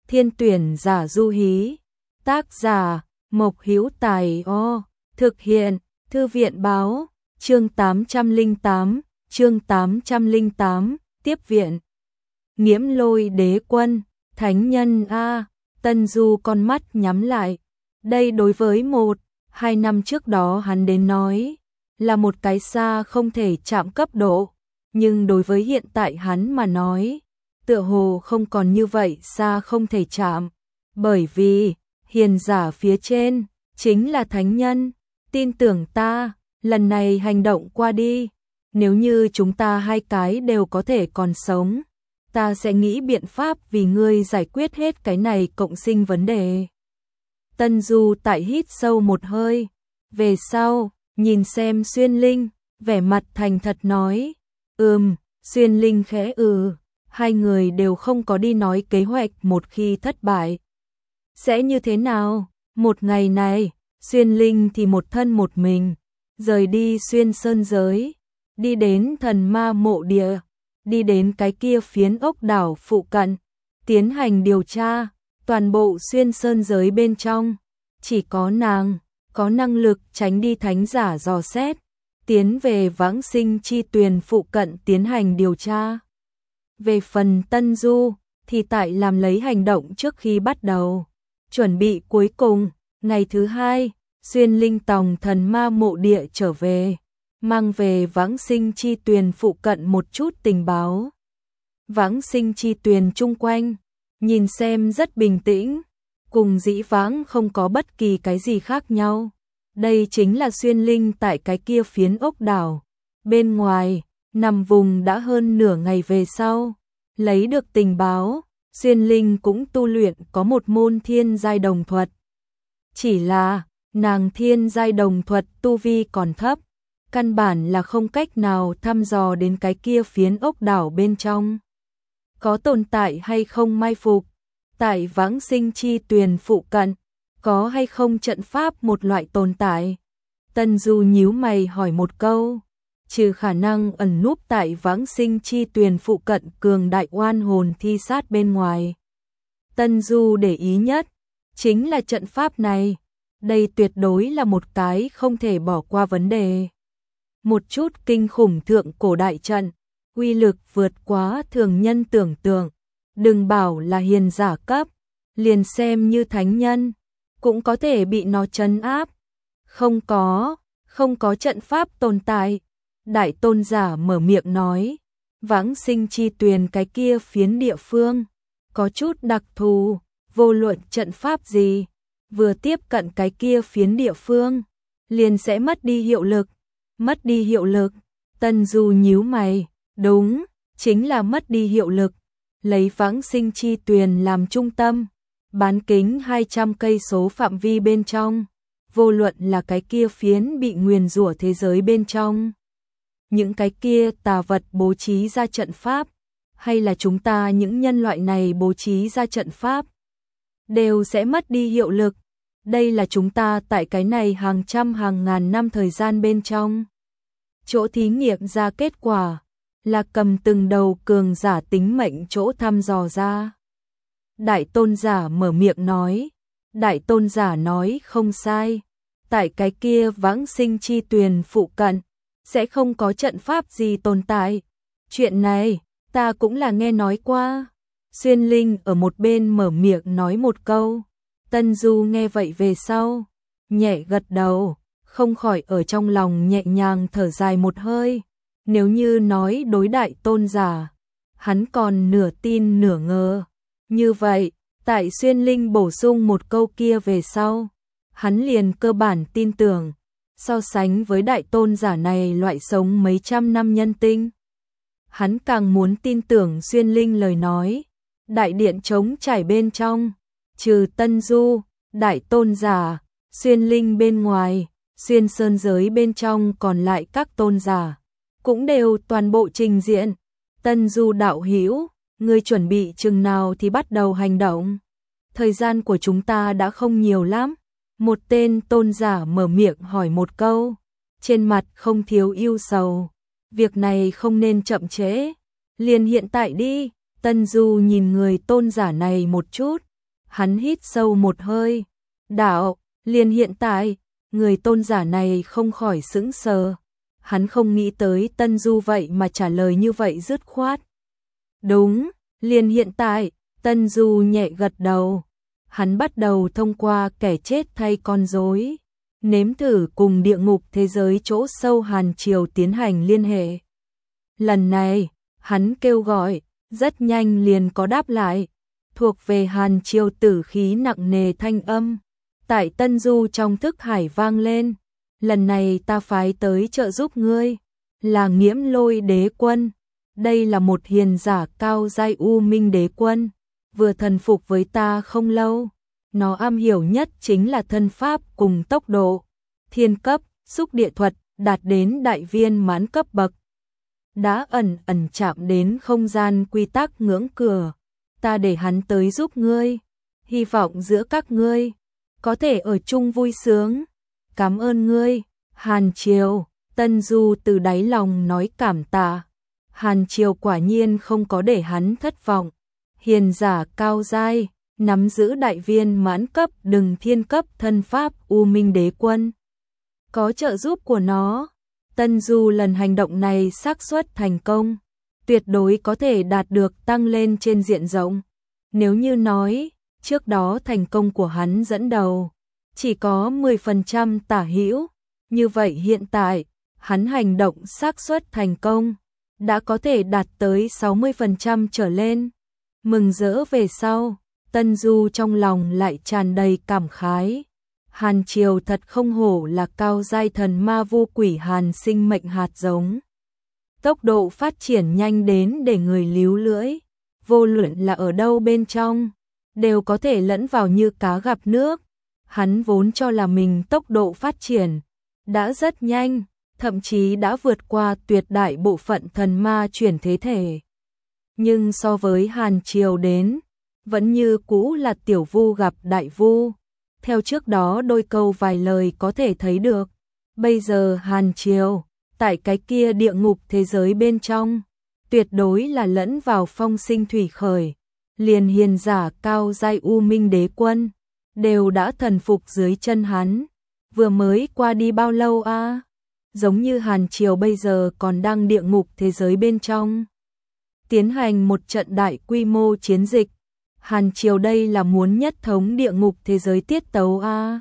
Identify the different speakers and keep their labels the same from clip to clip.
Speaker 1: Thiên tuyển giả du hí. Tác giả Mộc Hữu Tài. Thực hiện Thư viện báo. Chương 808, tiếp viện. Nghiễm Lôi Đế Quân, thánh nhân a. Tân Du con mắt nhắm lại. Đây đối với 1-2 năm trước đó hắn đến nói là một cái xa không thể chạm cấp độ, nhưng đối với hiện tại hắn mà nói, tựa hồ không còn như vậy xa không thể chạm, bởi vì hiền giả phía trên chính là thánh nhân. Tin tưởng ta, lần này hành động qua đi, nếu như chúng ta hai cái đều có thể còn sống, ta sẽ nghĩ biện pháp vì ngươi giải quyết hết cái này cộng sinh vấn đề. Tân Du tại hít sâu một hơi, về sau, nhìn xem Xuyên Linh, vẻ mặt thành thật nói, Xuyên Linh khẽ hai người đều không có đi nói kế hoạch một khi thất bại. Sẽ như thế nào? Một ngày này, Xuyên Linh thì một thân một mình, rời đi Xuyên Sơn giới, đi đến Thần Ma Mộ Địa, đi đến cái kia phiến ốc đảo phụ cận, tiến hành điều tra, toàn bộ Xuyên Sơn giới bên trong, chỉ có nàng có năng lực tránh đi thánh giả dò xét, tiến về Vãng Sinh Chi Tuyền phụ cận tiến hành điều tra. Về phần Tân Du, thì tại làm lấy hành động trước khi bắt đầu, chuẩn bị cuối cùng, ngày thứ 2, Xuyên Linh tòng Thần Ma Mộ Địa trở về, mang về Vãng Sinh Chi Tuyền phụ cận một chút tình báo. Vãng Sinh Chi Tuyền chung quanh, nhìn xem rất bình tĩnh, cùng dĩ vãng không có bất kỳ cái gì khác nhau. Đây chính là Xuyên Linh tại cái kia phiến ốc đảo. Bên ngoài, nằm vùng đã hơn nửa ngày về sau, lấy được tình báo, Xuyên Linh cũng tu luyện có một môn thiên giai đồng thuật. Chỉ là, nàng thiên giai đồng thuật tu vi còn thấp, căn bản là không cách nào thăm dò đến cái kia phiến ốc đảo bên trong. Có tồn tại hay không mai phục, tại Vãng Sinh Chi Tuyền phụ cận, có hay không trận pháp một loại tồn tại. Tân Du nhíu mày hỏi một câu, trừ khả năng ẩn núp tại Vãng Sinh Chi Tuyền phụ cận cường đại oan hồn thi sát bên ngoài. Tân Du để ý nhất, chính là trận pháp này. Đây tuyệt đối là một cái không thể bỏ qua vấn đề. Một chút kinh khủng thượng cổ đại trận, uy lực vượt quá thường nhân tưởng tượng. Đừng bảo là hiền giả cấp, liền xem như thánh nhân, cũng có thể bị nó trấn áp. Không có trận pháp tồn tại. Đại tôn giả mở miệng nói, Vãng Sinh Chi Tuyền cái kia phiến địa phương, có chút đặc thù, vô luận trận pháp gì, vừa tiếp cận cái kia phiến địa phương, liền sẽ mất đi hiệu lực. Mất đi hiệu lực, Tân Du nhíu mày, đúng, chính là mất đi hiệu lực. Lấy Vãng Sinh Chi Tuyền làm trung tâm, bán kính 200 cây số phạm vi bên trong, vô luận là cái kia phiến bị nguyền rủa thế giới bên trong, những cái kia tà vật bố trí ra trận pháp, hay là chúng ta những nhân loại này bố trí ra trận pháp, đều sẽ mất đi hiệu lực. Đây là chúng ta tại cái này hàng trăm hàng ngàn năm thời gian bên trong. Chỗ thí nghiệm ra kết quả, là cầm từng đầu cường giả tính mệnh chỗ thăm dò ra. Đại tôn giả mở miệng nói, đại tôn giả nói không sai, tại cái kia Vãng Sinh Chi Tuyền phụ cận, sẽ không có trận pháp gì tồn tại. Chuyện này, ta cũng là nghe nói qua. Xuyên Linh ở một bên mở miệng nói một câu. Tân Du nghe vậy về sau, nhẹ gật đầu, không khỏi ở trong lòng nhẹ nhàng thở dài một hơi. Nếu như nói đối đại tôn giả, hắn còn nửa tin nửa ngờ. Như vậy, tại Xuyên Linh bổ sung một câu kia về sau, hắn liền cơ bản tin tưởng. So sánh với đại tôn giả này loại sống mấy trăm năm nhân tinh, hắn càng muốn tin tưởng Xuyên Linh lời nói. Đại điện trống trải bên trong, trừ Tân Du, đại tôn giả, Xuyên Linh bên ngoài, Xuyên Sơn giới bên trong còn lại các tôn giả, cũng đều toàn bộ trình diện. Tân Du đạo hữu, ngươi chuẩn bị chừng nào thì bắt đầu hành động? Thời gian của chúng ta đã không nhiều lắm. Một tên tôn giả mở miệng hỏi một câu, trên mặt không thiếu ưu sầu. Việc này không nên chậm trễ, liền hiện tại đi. Tân Du nhìn người tôn giả này một chút, Hắn hít sâu một hơi. Đạo, liền hiện tại, người tôn giả này không khỏi sững sờ. Hắn không nghĩ tới Tân Du vậy mà trả lời như vậy dứt khoát. Đúng, liền hiện tại, Tân Du nhẹ gật đầu. Hắn bắt đầu thông qua kẻ chết thay con rối, nếm thử cùng địa ngục thế giới chỗ sâu Hàn Triều tiến hành liên hệ. Lần này, hắn kêu gọi, rất nhanh liền có đáp lại, thuộc về Hàn Triều tử khí nặng nề thanh âm. Tại Tân Du trong thức hải vang lên, lần này ta phái tới trợ giúp ngươi, là Nghiễm Lôi Đế Quân. Đây là một hiền giả cao giai U Minh Đế Quân, vừa thần phục với ta không lâu. Nó am hiểu nhất chính là thân pháp cùng tốc độ, thiên cấp, xúc địa thuật, đạt đến đại viên mãn cấp bậc. Đã ẩn ẩn chạm đến không gian quy tắc ngưỡng cửa, ta để hắn tới giúp ngươi, hy vọng giữa các ngươi có thể ở chung vui sướng. Cảm ơn ngươi, Hàn Triều. Tân Du từ đáy lòng nói cảm tạ. Hàn Triều quả nhiên không có để hắn thất vọng. Hiền giả cao giai, nắm giữ đại viên mãn cấp đừng thiên cấp thân pháp U Minh Đế Quân. Có trợ giúp của nó, Tân Du lần hành động này xác suất thành công, tuyệt đối có thể đạt được tăng lên trên diện rộng. Nếu như nói, trước đó thành công của hắn dẫn đầu chỉ có 10% tả hữu, như vậy hiện tại, hắn hành động xác suất thành công đã có thể đạt tới 60% trở lên. Mừng rỡ về sau, Tân Du trong lòng lại tràn đầy cảm khái. Hàn Triều thật không hổ là cao giai thần ma vu quỷ hàn sinh mệnh hạt giống. Tốc độ phát triển nhanh đến để người líu lưỡi, vô luận là ở đâu bên trong, đều có thể lẫn vào như cá gặp nước. Hắn vốn cho là mình tốc độ phát triển đã rất nhanh, thậm chí đã vượt qua tuyệt đại bộ phận thần ma chuyển thế thể. Nhưng so với Hàn Triều đến, vẫn như cũ là tiểu vu gặp đại vu. Theo trước đó đôi câu vài lời có thể thấy được, bây giờ Hàn Triều, tại cái kia địa ngục thế giới bên trong, tuyệt đối là lẫn vào phong sinh thủy khởi. Liền hiền giả cao giai U Minh Đế Quân đều đã thần phục dưới chân hắn. Vừa mới qua đi bao lâu a? Giống như Hàn Triều bây giờ còn đang địa ngục thế giới bên trong, tiến hành một trận đại quy mô chiến dịch. Hàn Triều đây là muốn nhất thống địa ngục thế giới tiết tấu a.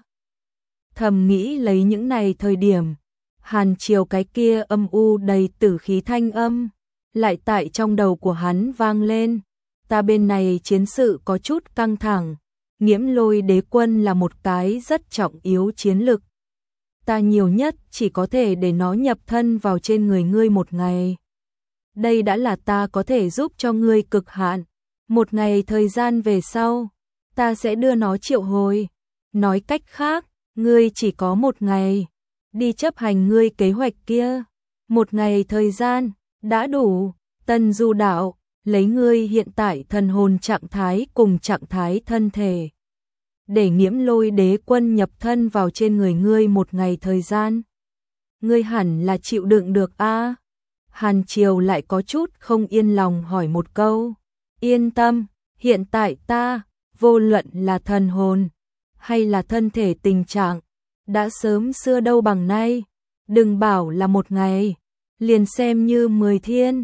Speaker 1: Thầm nghĩ lấy những này thời điểm, Hàn Triều cái kia âm u đầy tử khí thanh âm lại tại trong đầu của hắn vang lên. Ta bên này chiến sự có chút căng thẳng, Nghiễm Lôi Đế Quân là một cái rất trọng yếu chiến lực. Ta nhiều nhất chỉ có thể để nó nhập thân vào trên người ngươi một ngày. Đây đã là ta có thể giúp cho ngươi cực hạn. Một ngày thời gian về sau, ta sẽ đưa nó triệu hồi. Nói cách khác, ngươi chỉ có một ngày đi chấp hành ngươi kế hoạch kia. Một ngày thời gian đã đủ. Tân Du đạo, lấy ngươi hiện tại thần hồn trạng thái cùng trạng thái thân thể, để Nghiễm Lôi Đế Quân nhập thân vào trên người ngươi một ngày thời gian. Ngươi hẳn là chịu đựng được a? Hàn Triều lại có chút không yên lòng hỏi một câu. Yên tâm, hiện tại ta, vô luận là thần hồn hay là thân thể tình trạng, đã sớm xưa đâu bằng nay. Đừng bảo là một ngày, liền xem như 10 thiên,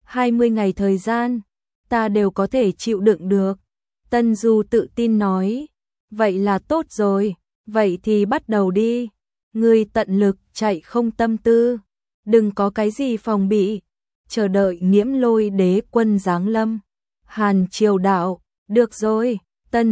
Speaker 1: 20 ngày thời gian, ta đều có thể chịu đựng được. Tân Du tự tin nói. Vậy là tốt rồi, vậy thì bắt đầu đi. Ngươi tận lực chạy không tâm tư, đừng có cái gì phòng bị, chờ đợi Nghiễm Lôi Đế Quân giáng lâm. Hàn Triều đạo, được rồi. Tân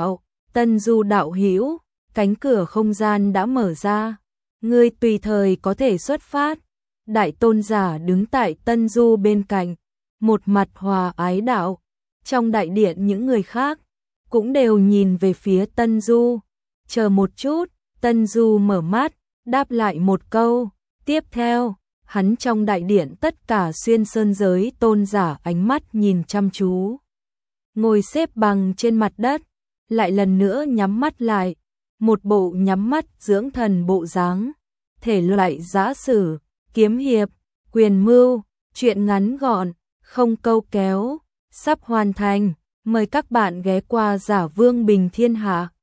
Speaker 1: Du đạo hữu, cánh cửa không gian đã mở ra, ngươi tùy thời có thể xuất phát. Đại tôn giả đứng tại Tân Du bên cạnh, một mặt hòa ái đạo. Trong đại điện những người khác cũng đều nhìn về phía Tân Du. Chờ một chút, Tân Du mở mắt, đáp lại một câu. Tiếp theo, hắn trong đại điện tất cả xuyên sơn giới tôn giả ánh mắt nhìn chăm chú. Ngồi xếp bằng trên mặt đất, lại lần nữa nhắm mắt lại. Một bộ nhắm mắt dưỡng thần bộ dáng. Thể loại giã sử, kiếm hiệp, quyền mưu, truyện ngắn gọn, không câu kéo, sắp hoàn thành. Mời các bạn ghé qua Giả Vương Bình Thiên Hạ.